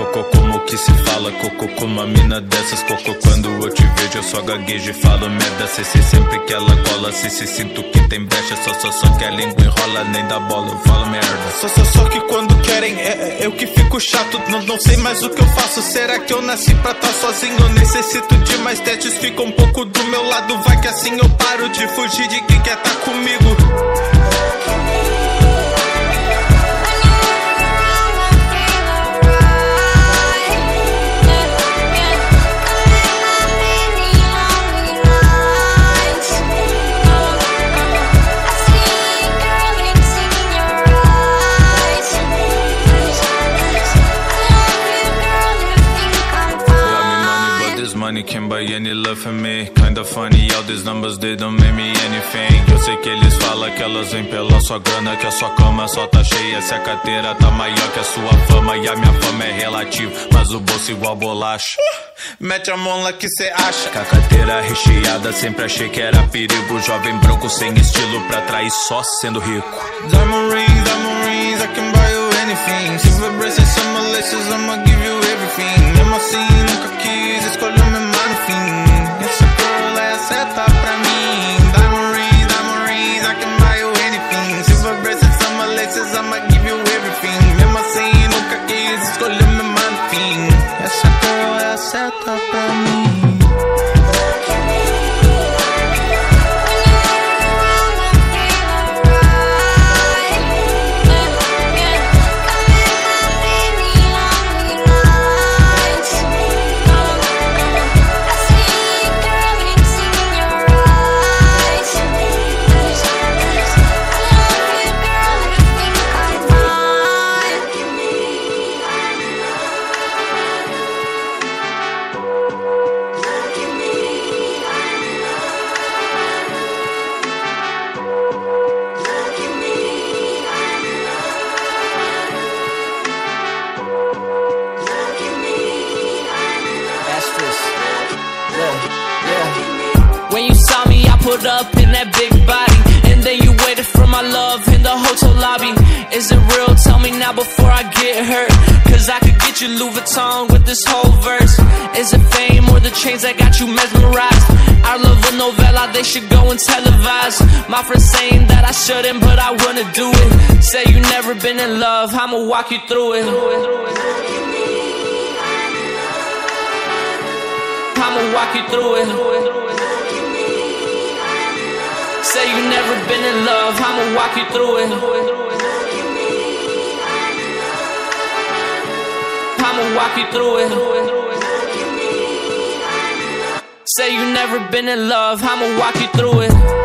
cocô, como que se fala cocô com uma mina dessas, cocô. Quando eu te vejo eu só gaguejo e falo merda. CC sempre que ela cola, se sinto que tem brecha. Só que a língua enrola, nem dá bola, eu falo merda. Só que quando querem, eu que fico chato. Não sei mais o que eu faço, será que eu nasci pra tá sozinho? Eu necessito de mais testes, fica um pouco do meu lado. Vai que assim eu paro de fugir de quem quer tá comigo. Money can't buy any love for me. Kinda funny, all these numbers, they don't mean me anything. Eu sei que eles falam que elas vêm pela sua grana, que a sua cama só tá cheia, se a carteira tá maior que a sua fama. E a minha fama é relativa, mas o bolso igual bolacha. Mete a mão lá que cê acha. Com a carteira recheada, sempre achei que era perigo. Jovem branco sem estilo pra atrair só sendo rico. Diamond rings, I can buy you anything. Silver bracelets, summer laces, I'ma give you everything. Mesmo assim, nunca quis escolher o meu fim. Essa girl é a seta pra mim. Diamond rings, I can buy you anything. Silver bracelets, summer laces, I'ma give you everything. Mesmo assim, nunca quis escolher o meu fim. Essa girl é a seta pra mim. Put up in that big body, and then you waited for my love in the hotel lobby. Is it real? Tell me now before I get hurt, cause I could get you Louis Vuitton with this whole verse. Is it fame or the chains that got you mesmerized? Our love a novella, they should go and televise. My friends saying that I shouldn't, but I wanna do it. Say you never been in love, I'ma walk you through it. I'ma walk you through it. Say you never been in love, I'ma walk you through it. I'ma walk you through it. Say you never been in love, I'ma walk you through it.